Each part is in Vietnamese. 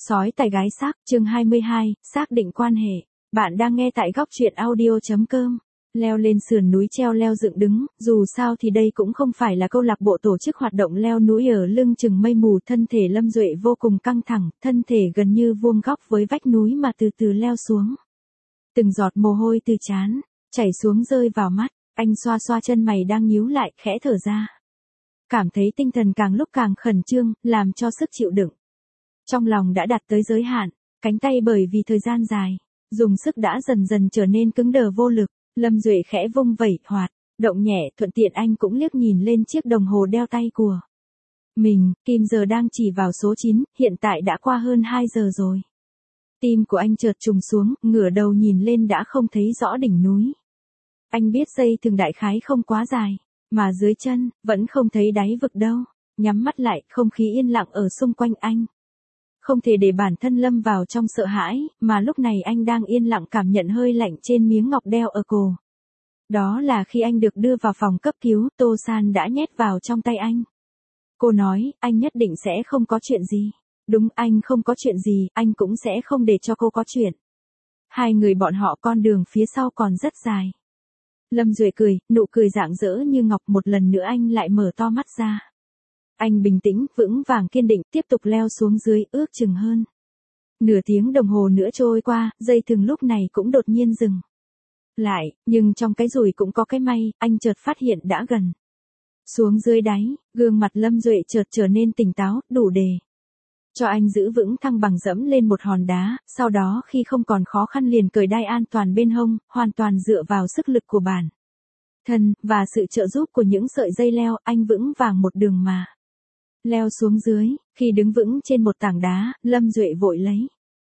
Sói tài gái xác, chương 22, xác định quan hệ. Bạn đang nghe tại góc truyện audio.com. Leo lên sườn núi treo leo dựng đứng, dù sao thì đây cũng không phải là câu lạc bộ tổ chức hoạt động leo núi ở lưng chừng mây mù. Thân thể Lâm Duệ vô cùng căng thẳng, thân thể gần như vuông góc với vách núi mà từ từ leo xuống. Từng giọt mồ hôi từ trán chảy xuống rơi vào mắt, anh xoa xoa chân mày đang nhíu lại, khẽ thở ra. Cảm thấy tinh thần càng lúc càng khẩn trương, làm cho sức chịu đựng trong lòng đã đạt tới giới hạn, cánh tay bởi vì thời gian dài dùng sức đã dần dần trở nên cứng đờ vô lực. Lâm Duệ khẽ vung vẩy, hoạt động nhẹ, thuận tiện anh cũng liếc nhìn lên chiếc đồng hồ đeo tay của mình, kim giờ đang chỉ vào số 9, hiện tại đã qua hơn 2 giờ rồi. Tim của anh chợt trùng xuống, ngửa đầu nhìn lên đã không thấy rõ đỉnh núi. Anh biết dây thừng đại khái không quá dài, mà dưới chân vẫn không thấy đáy vực đâu. Nhắm mắt lại, không khí yên lặng ở xung quanh anh. Không thể để bản thân lâm vào trong sợ hãi, mà lúc này anh đang yên lặng cảm nhận hơi lạnh trên miếng ngọc đeo ở cổ. Đó là khi anh được đưa vào phòng cấp cứu, Tô San đã nhét vào trong tay anh. Cô nói, anh nhất định sẽ không có chuyện gì. Đúng, anh không có chuyện gì, anh cũng sẽ không để cho cô có chuyện. Hai người bọn họ con đường phía sau còn rất dài. Lâm Duệ cười, nụ cười rạng rỡ như ngọc. Một lần nữa anh lại mở to mắt ra. Anh bình tĩnh, vững vàng kiên định, tiếp tục leo xuống dưới, ước chừng hơn nửa tiếng đồng hồ nữa trôi qua, dây thừng lúc này cũng đột nhiên dừng lại, nhưng trong cái rủi cũng có cái may, anh chợt phát hiện đã gần xuống dưới đáy. Gương mặt Lâm Duệ chợt trở nên tỉnh táo, đủ để cho anh giữ vững thăng bằng, dẫm lên một hòn đá, sau đó khi không còn khó khăn liền cởi đai an toàn bên hông, hoàn toàn dựa vào sức lực của bản thân và sự trợ giúp của những sợi dây leo, anh vững vàng một đường mà leo xuống dưới. Khi đứng vững trên một tảng đá, Lâm Duệ vội lấy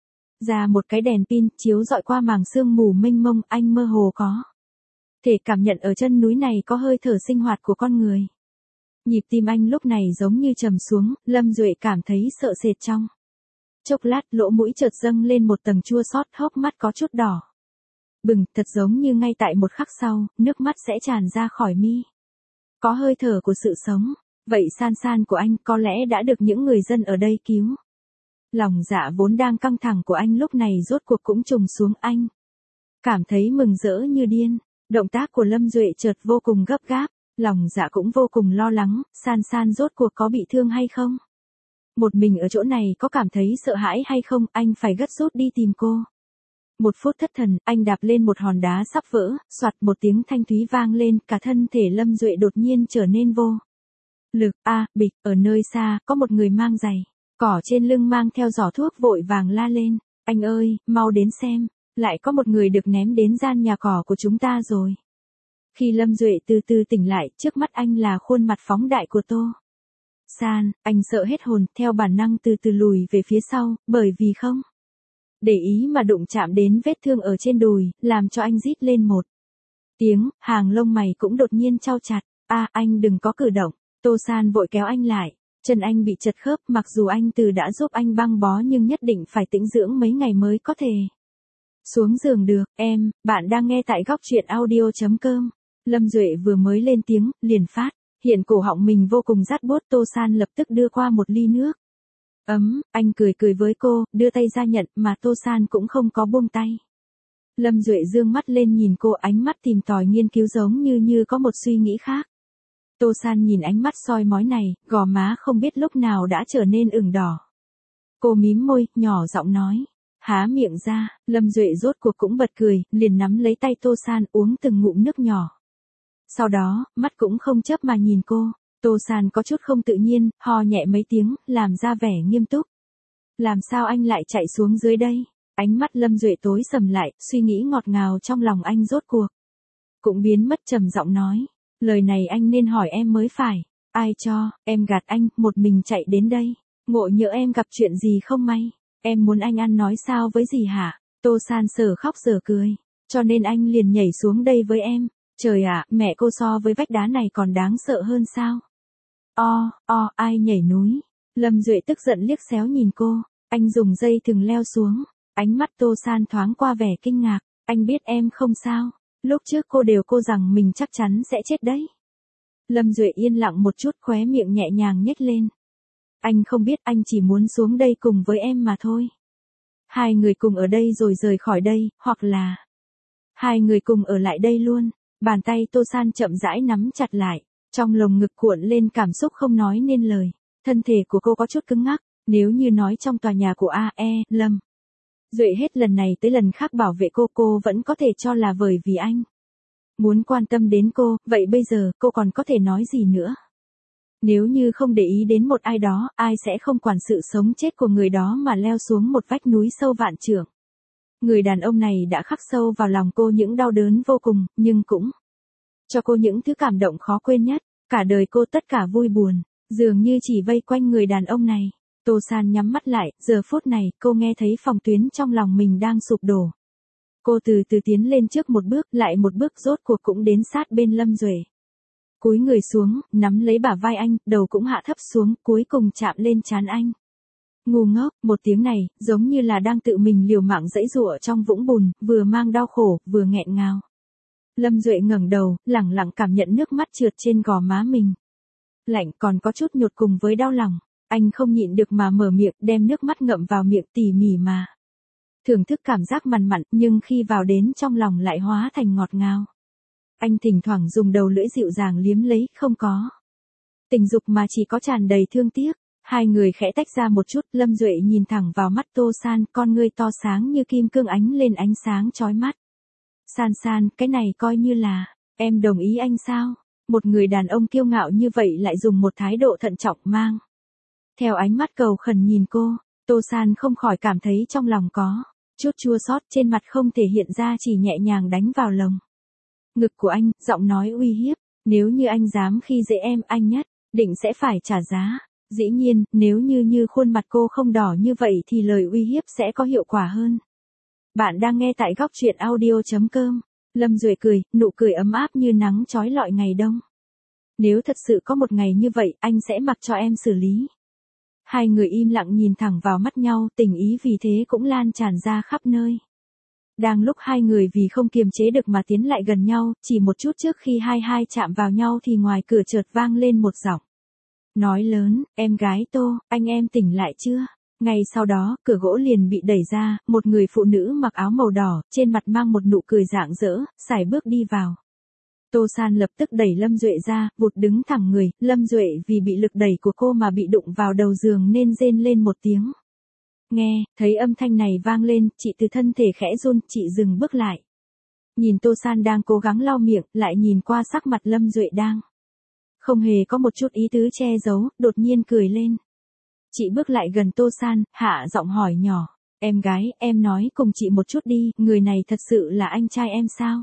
ra một cái đèn pin, chiếu rọi qua màng sương mù mênh mông. Anh mơ hồ có thể cảm nhận ở chân núi này có hơi thở sinh hoạt của con người. Nhịp tim anh lúc này giống như trầm xuống, Lâm Duệ cảm thấy sợ sệt. Trong chốc lát, lỗ mũi chợt dâng lên một tầng chua xót, hốc mắt có chút đỏ bừng, thật giống như ngay tại một khắc sau, nước mắt sẽ tràn ra khỏi mi. Có hơi thở của sự sống. Vậy San San của anh có lẽ đã được những người dân ở đây cứu. Lòng dạ vốn đang căng thẳng của anh lúc này rốt cuộc cũng trùng xuống. Anh cảm thấy mừng rỡ như điên. Động tác của Lâm Duệ chợt vô cùng gấp gáp. Lòng dạ cũng vô cùng lo lắng, San San rốt cuộc có bị thương hay không? Một mình ở chỗ này có cảm thấy sợ hãi hay không? Anh phải gấp rút đi tìm cô. Một phút thất thần, anh đạp lên một hòn đá sắp vỡ, soạt một tiếng thanh thúy vang lên, cả thân thể Lâm Duệ đột nhiên trở nên vô lực. Bịch, ở nơi xa, có một người mang giày cỏ trên lưng mang theo giỏ thuốc vội vàng la lên. Anh ơi, mau đến xem, lại có một người được ném đến gian nhà cỏ của chúng ta rồi. Khi Lâm Duệ từ từ tỉnh lại, trước mắt anh là khuôn mặt phóng đại của Tô San. Anh sợ hết hồn, theo bản năng từ từ lùi về phía sau, bởi vì không để ý mà đụng chạm đến vết thương ở trên đùi, làm cho anh rít lên một tiếng, hàng lông mày cũng đột nhiên chau chặt. Anh đừng có cử động. Tô San vội kéo anh lại, chân anh bị chật khớp, mặc dù anh từ đã giúp anh băng bó nhưng nhất định phải tĩnh dưỡng mấy ngày mới có thể xuống giường được. Bạn đang nghe tại góc truyện audio.com. Lâm Duệ vừa mới lên tiếng, liền phát hiện cổ họng mình vô cùng rát buốt. Tô San lập tức đưa qua một ly nước ấm, anh cười cười với cô, đưa tay ra nhận, mà Tô San cũng không có buông tay. Lâm Duệ dương mắt lên nhìn cô, ánh mắt tìm tòi nghiên cứu giống như có một suy nghĩ khác. Tô San nhìn ánh mắt soi mói này, gò má không biết lúc nào đã trở nên ửng đỏ. Cô mím môi, nhỏ giọng nói. Há miệng ra, Lâm Duệ rốt cuộc cũng bật cười, liền nắm lấy tay Tô San uống từng ngụm nước nhỏ. Sau đó, mắt cũng không chớp mà nhìn cô. Tô San có chút không tự nhiên, ho nhẹ mấy tiếng, làm ra vẻ nghiêm túc. Làm sao anh lại chạy xuống dưới đây? Ánh mắt Lâm Duệ tối sầm lại, suy nghĩ ngọt ngào trong lòng anh rốt cuộc cũng biến mất, trầm giọng nói. Lời này anh nên hỏi em mới phải. Ai cho, em gạt anh, một mình chạy đến đây. Ngộ nhỡ em gặp chuyện gì không may. Em muốn anh ăn nói sao với gì hả? Tô San sở khóc sở cười. Cho nên anh liền nhảy xuống đây với em. Trời ạ, mẹ cô so với vách đá này còn đáng sợ hơn sao? Ai nhảy núi? Lâm Duệ tức giận liếc xéo nhìn cô. Anh dùng dây thừng leo xuống. Ánh mắt Tô San thoáng qua vẻ kinh ngạc. Anh biết em không sao. Lúc trước cô đều cô rằng mình chắc chắn sẽ chết đấy. Lâm Duệ yên lặng một chút, khóe miệng nhẹ nhàng nhếch lên. Anh không biết, anh chỉ muốn xuống đây cùng với em mà thôi. Hai người cùng ở đây rồi rời khỏi đây, hoặc là hai người cùng ở lại đây luôn. Bàn tay Tô San chậm rãi nắm chặt lại, trong lồng ngực cuộn lên cảm xúc không nói nên lời. Thân thể của cô có chút cứng ngắc, nếu như nói trong tòa nhà của A.E. Lâm Duệ hết lần này tới lần khác bảo vệ cô vẫn có thể cho là bởi vì anh muốn quan tâm đến cô, vậy bây giờ cô còn có thể nói gì nữa? Nếu như không để ý đến một ai đó, ai sẽ không quản sự sống chết của người đó mà leo xuống một vách núi sâu vạn trượng. Người đàn ông này đã khắc sâu vào lòng cô những đau đớn vô cùng, nhưng cũng cho cô những thứ cảm động khó quên nhất. Cả đời cô tất cả vui buồn, dường như chỉ vây quanh người đàn ông này. Tô San nhắm mắt lại, giờ phút này, cô nghe thấy phòng tuyến trong lòng mình đang sụp đổ. Cô từ từ tiến lên trước một bước, lại một bước, rốt cuộc cũng đến sát bên Lâm Duệ. Cúi người xuống, nắm lấy bả vai anh, đầu cũng hạ thấp xuống, cuối cùng chạm lên trán anh. Ngu ngốc, một tiếng này, giống như là đang tự mình liều mạng giãy giụa trong vũng bùn, vừa mang đau khổ, vừa nghẹn ngào. Lâm Duệ ngẩng đầu, lẳng lặng cảm nhận nước mắt trượt trên gò má mình. Lạnh, còn có chút nhột cùng với đau lòng. Anh không nhịn được mà mở miệng, đem nước mắt ngậm vào miệng tỉ mỉ mà thưởng thức cảm giác mặn mặn, nhưng khi vào đến trong lòng lại hóa thành ngọt ngào. Anh thỉnh thoảng dùng đầu lưỡi dịu dàng liếm lấy, không có tình dục mà chỉ có tràn đầy thương tiếc. Hai người khẽ tách ra một chút, Lâm Duệ nhìn thẳng vào mắt Tô San, con ngươi to sáng như kim cương ánh lên ánh sáng chói mắt. San San, cái này coi như là, em đồng ý anh sao? Một người đàn ông kiêu ngạo như vậy lại dùng một thái độ thận trọng mang theo ánh mắt cầu khẩn nhìn cô, Tô San không khỏi cảm thấy trong lòng có chút chua xót, trên mặt không thể hiện ra, chỉ nhẹ nhàng đánh vào lồng ngực của anh, giọng nói uy hiếp, nếu như anh dám khi dễ em, anh nhất định sẽ phải trả giá. Dĩ nhiên, nếu như khuôn mặt cô không đỏ như vậy thì lời uy hiếp sẽ có hiệu quả hơn. Bạn đang nghe tại góc truyện audio.com. Lâm Duệ cười, nụ cười ấm áp như nắng chói lọi ngày đông. Nếu thật sự có một ngày như vậy, anh sẽ mặc cho em xử lý. Hai người im lặng nhìn thẳng vào mắt nhau, tình ý vì thế cũng lan tràn ra khắp nơi. Đang lúc hai người vì không kiềm chế được mà tiến lại gần nhau, chỉ một chút trước khi hai chạm vào nhau thì ngoài cửa chợt vang lên một giọng nói lớn, em gái Tô, anh em tỉnh lại chưa? Ngay sau đó, cửa gỗ liền bị đẩy ra, một người phụ nữ mặc áo màu đỏ, trên mặt mang một nụ cười rạng rỡ, sải bước đi vào. Tô San lập tức đẩy Lâm Duệ ra, vụt đứng thẳng người, Lâm Duệ vì bị lực đẩy của cô mà bị đụng vào đầu giường nên rên lên một tiếng. Nghe, thấy âm thanh này vang lên, chị từ thân thể khẽ run, chị dừng bước lại. Nhìn Tô San đang cố gắng lau miệng, lại nhìn qua sắc mặt Lâm Duệ đang không hề có một chút ý tứ che giấu, đột nhiên cười lên. Chị bước lại gần Tô San, hạ giọng hỏi nhỏ, em gái, em nói cùng chị một chút đi, người này thật sự là anh trai em sao?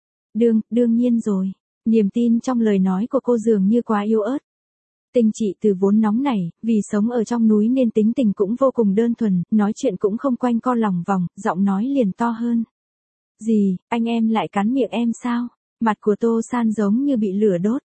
Đương nhiên rồi, niềm tin trong lời nói của cô dường như quá yếu ớt. Tình chị từ vốn nóng nảy, vì sống ở trong núi nên tính tình cũng vô cùng đơn thuần, nói chuyện cũng không quanh co lòng vòng, giọng nói liền to hơn. Gì, anh em lại cắn miệng em sao? Mặt của Tô San giống như bị lửa đốt.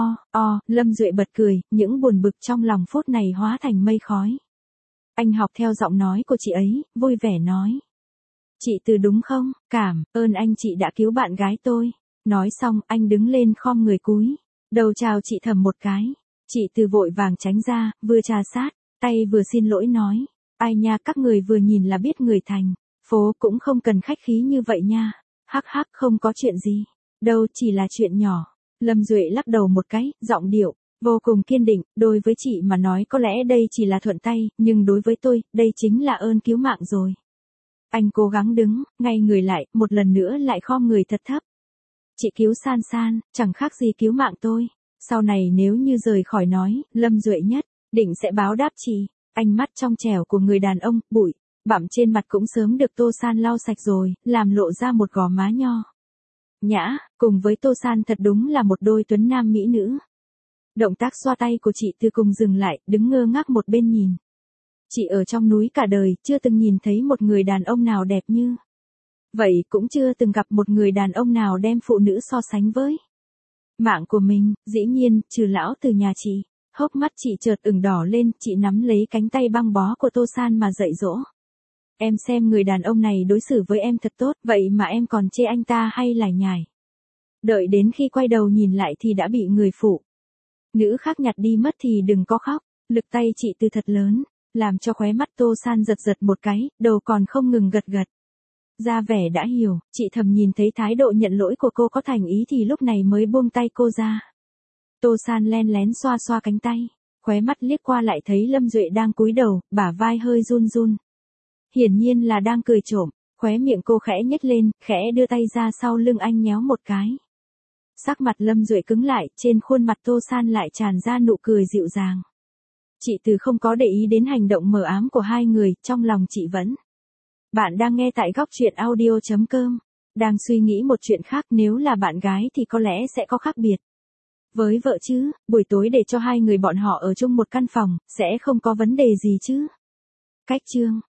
Lâm Duệ bật cười, những buồn bực trong lòng phút này hóa thành mây khói. Anh học theo giọng nói của chị ấy, vui vẻ nói. Chị Từ đúng không? Cảm ơn anh chị đã cứu bạn gái tôi. Nói xong, anh đứng lên khom người cúi đầu chào chị Thẩm một cái. Chị Từ vội vàng tránh ra, vừa trà sát tay vừa xin lỗi nói. Ai nha, các người vừa nhìn là biết người thành phố cũng không cần khách khí như vậy nha. Hắc hắc, không có chuyện gì. Đâu, chỉ là chuyện nhỏ. Lâm Duệ lắc đầu một cái, giọng điệu vô cùng kiên định, đối với chị mà nói có lẽ đây chỉ là thuận tay, nhưng đối với tôi, đây chính là ơn cứu mạng rồi. Anh cố gắng đứng, ngay người lại, một lần nữa lại khom người thật thấp. Chị cứu San San, chẳng khác gì cứu mạng tôi. Sau này nếu như rời khỏi nói, Lâm Duệ nhất định sẽ báo đáp chị. Ánh mắt trong trẻo của người đàn ông, bụi bặm trên mặt cũng sớm được Tô San lau sạch rồi, làm lộ ra một gò má nho nhã, cùng với Tô San thật đúng là một đôi tuấn nam mỹ nữ. Động tác xoa tay của chị Từ cùng dừng lại, đứng ngơ ngác một bên nhìn. Chị ở trong núi cả đời, chưa từng nhìn thấy một người đàn ông nào đẹp như vậy, cũng chưa từng gặp một người đàn ông nào đem phụ nữ so sánh với mạng của mình, dĩ nhiên, trừ lão từ nhà chị. Hốc mắt chị chợt ửng đỏ lên, chị nắm lấy cánh tay băng bó của Tô San mà dạy dỗ. Em xem người đàn ông này đối xử với em thật tốt, vậy mà em còn chê anh ta hay lải nhải. Đợi đến khi quay đầu nhìn lại thì đã bị người phụ nữ khác nhặt đi mất thì đừng có khóc. Lực tay chị Từ thật lớn, làm cho khóe mắt Tô San giật giật một cái, đầu còn không ngừng gật gật. Ra vẻ đã hiểu, chị thầm nhìn thấy thái độ nhận lỗi của cô có thành ý thì lúc này mới buông tay cô ra. Tô San len lén xoa xoa cánh tay, khóe mắt liếc qua lại thấy Lâm Duệ đang cúi đầu, bả vai hơi run run. Hiển nhiên là đang cười trộm, khóe miệng cô khẽ nhếch lên, khẽ đưa tay ra sau lưng anh nhéo một cái. Sắc mặt Lâm Duệ cứng lại, trên khuôn mặt Tô San lại tràn ra nụ cười dịu dàng. Chị Từ không có để ý đến hành động mờ ám của hai người, trong lòng chị vẫn. Bạn đang nghe tại góc truyện audio.com. Đang suy nghĩ một chuyện khác, nếu là bạn gái thì có lẽ sẽ có khác biệt. Với vợ chứ, buổi tối để cho hai người bọn họ ở chung một căn phòng, sẽ không có vấn đề gì chứ. Cách chương